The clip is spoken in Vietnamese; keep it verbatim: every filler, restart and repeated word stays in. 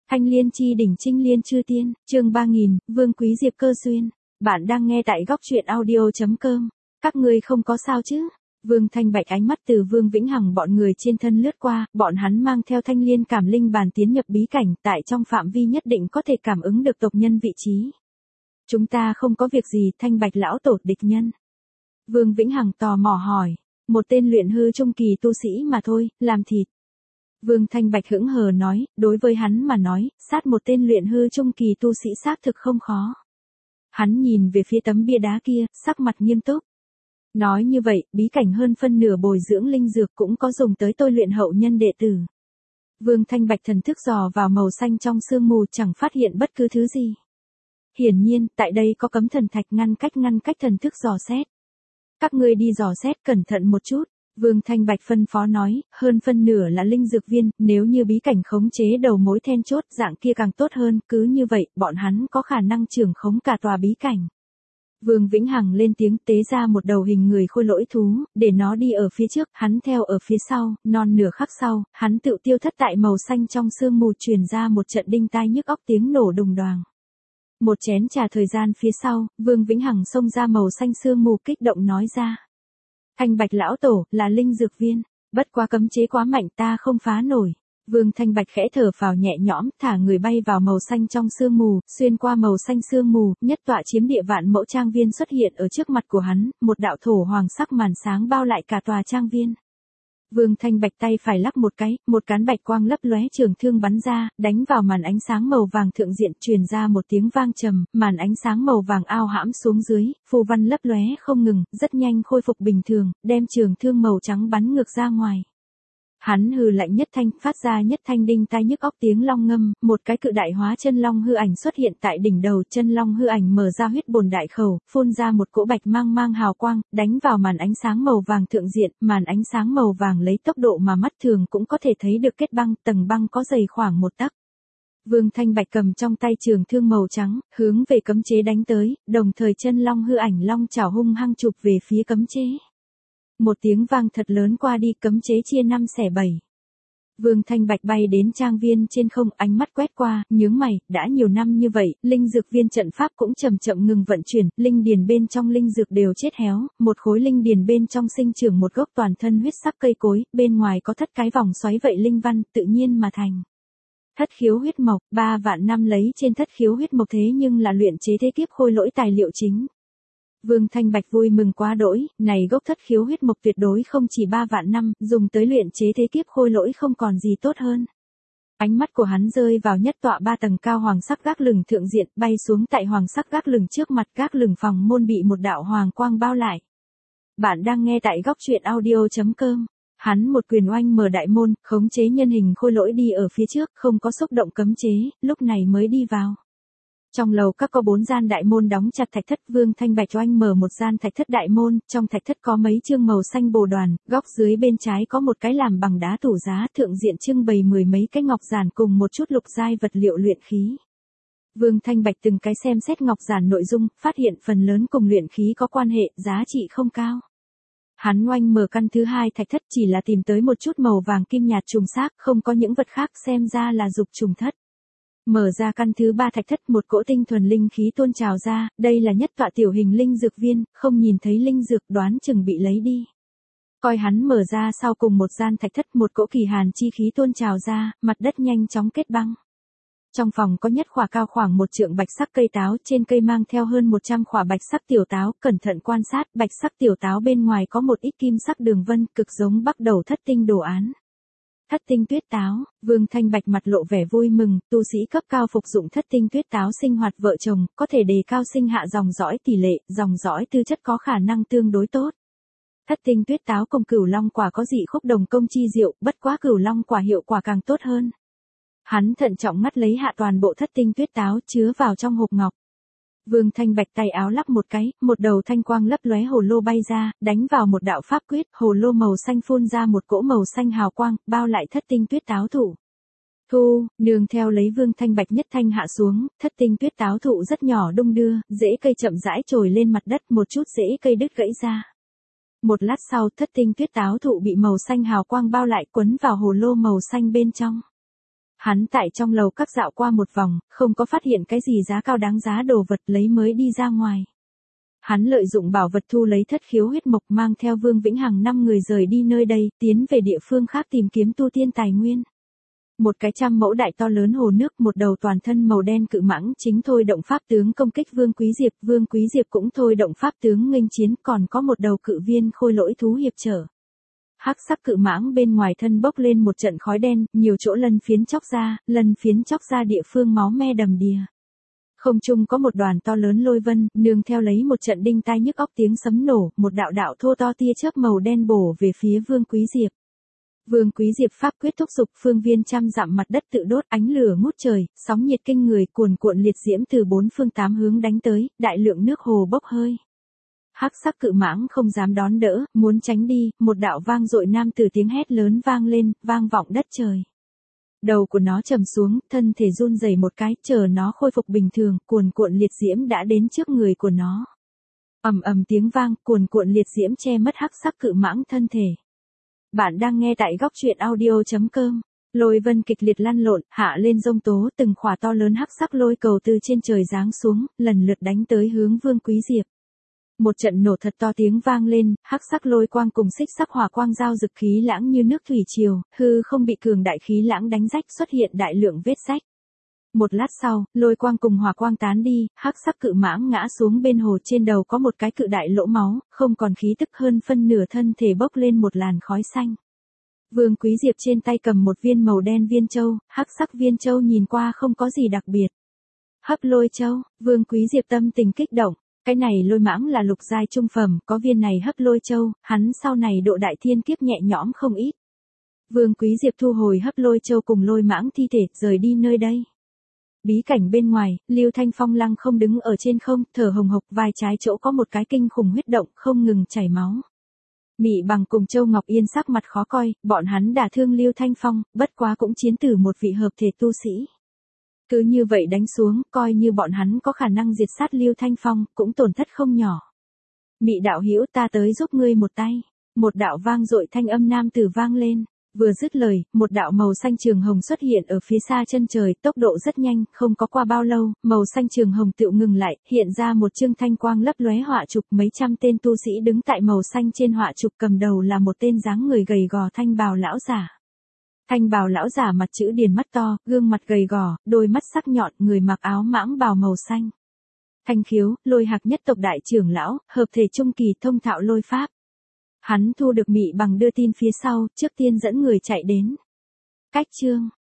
Thanh liên chi đỉnh trinh liên chư tiên, chương ba nghìn, Vương Quý Diệp cơ duyên. Bạn đang nghe tại góc truyện audio.com. Các ngươi không có sao chứ? Vương Thanh Bạch ánh mắt từ Vương Vĩnh Hằng bọn người trên thân lướt qua, bọn hắn mang theo thanh liên cảm linh bàn tiến nhập bí cảnh, tại trong phạm vi nhất định có thể cảm ứng được tộc nhân vị trí. Chúng ta không có việc gì, Thanh Bạch lão tổ địch nhân. Vương Vĩnh Hằng tò mò hỏi, một tên luyện hư trung kỳ tu sĩ mà thôi, làm thịt. Vương Thanh Bạch hững hờ nói, đối với hắn mà nói, sát một tên luyện hư trung kỳ tu sĩ xác thực không khó. Hắn nhìn về phía tấm bia đá kia, sắc mặt nghiêm túc. Nói như vậy, bí cảnh hơn phân nửa bồi dưỡng linh dược cũng có dùng tới tôi luyện hậu nhân đệ tử. Vương Thanh Bạch thần thức dò vào màu xanh trong sương mù chẳng phát hiện bất cứ thứ gì. Hiển nhiên, tại đây có cấm thần thạch ngăn cách ngăn cách thần thức dò xét. Các ngươi đi dò xét cẩn thận một chút. Vương Thanh Bạch phân phó nói, hơn phân nửa là linh dược viên, nếu như bí cảnh khống chế đầu mối then chốt dạng kia càng tốt hơn, cứ như vậy, bọn hắn có khả năng trưởng khống cả tòa bí cảnh. Vương Vĩnh Hằng lên tiếng tế ra một đầu hình người khôi lỗi thú, để nó đi ở phía trước, hắn theo ở phía sau, non nửa khắc sau, hắn tự tiêu thất tại màu xanh trong sương mù truyền ra một trận đinh tai nhức óc tiếng nổ đùng đoàng. Một chén trà thời gian phía sau, Vương Vĩnh Hằng xông ra màu xanh sương mù kích động nói ra. Thanh Bạch lão tổ, là linh dược viên, bất quá cấm chế quá mạnh ta không phá nổi. Vương Thanh Bạch khẽ thở phào nhẹ nhõm, thả người bay vào màu xanh trong sương mù, xuyên qua màu xanh sương mù, nhất tọa chiếm địa vạn mẫu trang viên xuất hiện ở trước mặt của hắn, một đạo thổ hoàng sắc màn sáng bao lại cả tòa trang viên. Vương Thanh Bạch tay phải lắc một cái, một cán bạch quang lấp lóe trường thương bắn ra, đánh vào màn ánh sáng màu vàng thượng diện, truyền ra một tiếng vang trầm, màn ánh sáng màu vàng ao hãm xuống dưới, phù văn lấp lóe không ngừng, rất nhanh khôi phục bình thường, đem trường thương màu trắng bắn ngược ra ngoài. Hắn hừ lạnh nhất thanh, phát ra nhất thanh đinh tai nhức óc tiếng long ngâm, một cái cự đại hóa chân long hư ảnh xuất hiện tại đỉnh đầu, chân long hư ảnh mở ra huyết bồn đại khẩu, phun ra một cỗ bạch mang mang hào quang, đánh vào màn ánh sáng màu vàng thượng diện, màn ánh sáng màu vàng lấy tốc độ mà mắt thường cũng có thể thấy được kết băng, tầng băng có dày khoảng một tấc. Vương Thanh Bạch cầm trong tay trường thương màu trắng, hướng về cấm chế đánh tới, đồng thời chân long hư ảnh long chảo hung hăng chụp về phía cấm chế. Một tiếng vang thật lớn qua đi, cấm chế chia năm xẻ bảy. Vương Thanh Bạch bay đến trang viên trên không, ánh mắt quét qua, nhướng mày, đã nhiều năm như vậy, linh dược viên trận pháp cũng chậm chậm ngừng vận chuyển, linh điền bên trong linh dược đều chết héo, một khối linh điền bên trong sinh trưởng một gốc toàn thân huyết sắc cây cối, bên ngoài có thất cái vòng xoáy vậy linh văn, tự nhiên mà thành. Thất khiếu huyết mộc, ba vạn năm lấy trên thất khiếu huyết mộc thế nhưng là luyện chế thế kiếp khôi lỗi tài liệu chính. Vương Thanh Bạch vui mừng quá đỗi, này gốc thất khiếu huyết mộc tuyệt đối không chỉ ba vạn năm, dùng tới luyện chế thế kiếp khôi lỗi không còn gì tốt hơn. Ánh mắt của hắn rơi vào nhất tọa ba tầng cao hoàng sắc gác lửng thượng diện, bay xuống tại hoàng sắc gác lửng trước mặt, gác lửng phòng môn bị một đạo hoàng quang bao lại. Bạn đang nghe tại góc truyện audio.com. Hắn một quyền oanh mở đại môn, khống chế nhân hình khôi lỗi đi ở phía trước, không có xúc động cấm chế, lúc này mới đi vào. Trong lầu các có bốn gian đại môn đóng chặt thạch thất, Vương Thanh Bạch oanh mở một gian thạch thất đại môn, trong thạch thất có mấy chương màu xanh bồ đoàn, góc dưới bên trái có một cái làm bằng đá tủ giá, thượng diện trưng bày mười mấy cái ngọc giản cùng một chút lục giai vật liệu luyện khí. Vương Thanh Bạch từng cái xem xét ngọc giản nội dung, phát hiện phần lớn cùng luyện khí có quan hệ, giá trị không cao. Hắn oanh mở căn thứ hai thạch thất chỉ là tìm tới một chút màu vàng kim nhạt trùng xác, không có những vật khác, xem ra là dục trùng thất. Mở ra căn thứ ba thạch thất, một cỗ tinh thuần linh khí tuôn trào ra, đây là nhất tọa tiểu hình linh dược viên, không nhìn thấy linh dược đoán chừng bị lấy đi. Coi hắn mở ra sau cùng một gian thạch thất, một cỗ kỳ hàn chi khí tuôn trào ra, mặt đất nhanh chóng kết băng. Trong phòng có nhất khỏa cao khoảng một trượng bạch sắc cây táo, trên cây mang theo hơn một trăm khỏa bạch sắc tiểu táo, cẩn thận quan sát, bạch sắc tiểu táo bên ngoài có một ít kim sắc đường vân, cực giống bắt đầu thất tinh đồ án. Thất tinh tuyết táo, Vương Thanh Bạch mặt lộ vẻ vui mừng, tu sĩ cấp cao phục dụng thất tinh tuyết táo sinh hoạt vợ chồng, có thể đề cao sinh hạ dòng dõi tỷ lệ, dòng dõi tư chất có khả năng tương đối tốt. Thất tinh tuyết táo cùng cửu long quả có dị khúc đồng công chi diệu, bất quá cửu long quả hiệu quả càng tốt hơn. Hắn thận trọng ngắt lấy hạ toàn bộ thất tinh tuyết táo, chứa vào trong hộp ngọc. Vương Thanh Bạch tay áo lắc một cái, một đầu thanh quang lấp lóe hồ lô bay ra, đánh vào một đạo pháp quyết, hồ lô màu xanh phun ra một cỗ màu xanh hào quang, bao lại thất tinh tuyết táo thụ. Thu, nương theo lấy Vương Thanh Bạch nhất thanh hạ xuống, thất tinh tuyết táo thụ rất nhỏ đung đưa, rễ cây chậm rãi trồi lên mặt đất, một chút rễ cây đứt gãy ra. Một lát sau, thất tinh tuyết táo thụ bị màu xanh hào quang bao lại, quấn vào hồ lô màu xanh bên trong. Hắn tại trong lầu các dạo qua một vòng, không có phát hiện cái gì giá cao đáng giá đồ vật lấy mới đi ra ngoài. Hắn lợi dụng bảo vật thu lấy thất khiếu huyết mộc mang theo Vương Vĩnh Hằng năm người rời đi nơi đây, tiến về địa phương khác tìm kiếm tu tiên tài nguyên. Một cái trăm mẫu đại to lớn hồ nước, một đầu toàn thân màu đen cự mãng chính thôi động pháp tướng công kích Vương Quý Diệp, Vương Quý Diệp cũng thôi động pháp tướng nghênh chiến, còn có một đầu cự viên khôi lỗi thú hiệp trở. Hắc sắc cự mãng bên ngoài thân bốc lên một trận khói đen, nhiều chỗ lân phiến chóc ra, lân phiến chóc ra địa phương máu me đầm đìa. Không trung có một đoàn to lớn lôi vân, nương theo lấy một trận đinh tai nhức óc tiếng sấm nổ, một đạo đạo thô to tia chớp màu đen bổ về phía Vương Quý Diệp. Vương Quý Diệp pháp quyết thúc dục, phương viên trăm dặm mặt đất tự đốt, ánh lửa ngút trời, sóng nhiệt kinh người, cuồn cuộn liệt diễm từ bốn phương tám hướng đánh tới, đại lượng nước hồ bốc hơi. Hắc sắc cự mãng không dám đón đỡ, muốn tránh đi, một đạo vang dội nam tử tiếng hét lớn vang lên, vang vọng đất trời. Đầu của nó trầm xuống, thân thể run rẩy một cái, chờ nó khôi phục bình thường, cuồn cuộn liệt diễm đã đến trước người của nó. Ầm ầm tiếng vang, cuồn cuộn liệt diễm che mất hắc sắc cự mãng thân thể. Bạn đang nghe tại góc truyện audio chấm com. Lôi vân kịch liệt lăn lộn, hạ lên giông tố, từng khỏa to lớn hắc sắc lôi cầu từ trên trời giáng xuống, lần lượt đánh tới hướng Vương Quý Diệp. Một trận nổ thật to tiếng vang lên, hắc sắc lôi quang cùng xích sắc hỏa quang giao rực khí lãng như nước thủy triều, hư không bị cường đại khí lãng đánh rách, xuất hiện đại lượng vết rách. Một lát sau, lôi quang cùng hỏa quang tán đi, hắc sắc cự mãng ngã xuống bên hồ, trên đầu có một cái cự đại lỗ máu, không còn khí tức, hơn phân nửa thân thể bốc lên một làn khói xanh. Vương Quý Diệp trên tay cầm một viên màu đen viên châu, hắc sắc viên châu nhìn qua không có gì đặc biệt. Hấp lôi châu, Vương Quý Diệp tâm tình kích động. Cái này lôi mãng là lục giai trung phẩm, có viên này hấp lôi châu, hắn sau này độ đại thiên kiếp nhẹ nhõm không ít. Vương Quý Diệp thu hồi hấp lôi châu cùng lôi mãng thi thể, rời đi nơi đây. Bí cảnh bên ngoài, Lưu Thanh Phong lăng không đứng ở trên không, thở hồng hộc, vai trái chỗ có một cái kinh khủng huyết động, không ngừng chảy máu. Mị Bằng cùng Châu Ngọc Yên sắc mặt khó coi, bọn hắn đả thương Lưu Thanh Phong, bất quá cũng chiến tử một vị hợp thể tu sĩ. Cứ như vậy đánh xuống, coi như bọn hắn có khả năng diệt sát Lưu Thanh Phong, cũng tổn thất không nhỏ. Mị đạo hữu, ta tới giúp ngươi một tay. Một đạo vang dội thanh âm nam tử vang lên. Vừa dứt lời, một đạo màu xanh trường hồng xuất hiện ở phía xa chân trời, tốc độ rất nhanh, không có qua bao lâu, màu xanh trường hồng tựu ngừng lại, hiện ra một chương thanh quang lấp lóe họa trục, mấy trăm tên tu sĩ đứng tại màu xanh trên họa trục, cầm đầu là một tên dáng người gầy gò thanh bào lão giả. Thanh bào lão giả mặt chữ điền, mắt to, gương mặt gầy gò, đôi mắt sắc nhọn, người mặc áo mãng bào màu xanh. Thanh Khiếu, Lôi Hạc nhất tộc đại trưởng lão, hợp thể trung kỳ, thông thạo lôi pháp. Hắn thu được Mị Bằng đưa tin phía sau, trước tiên dẫn người chạy đến. Cách chương,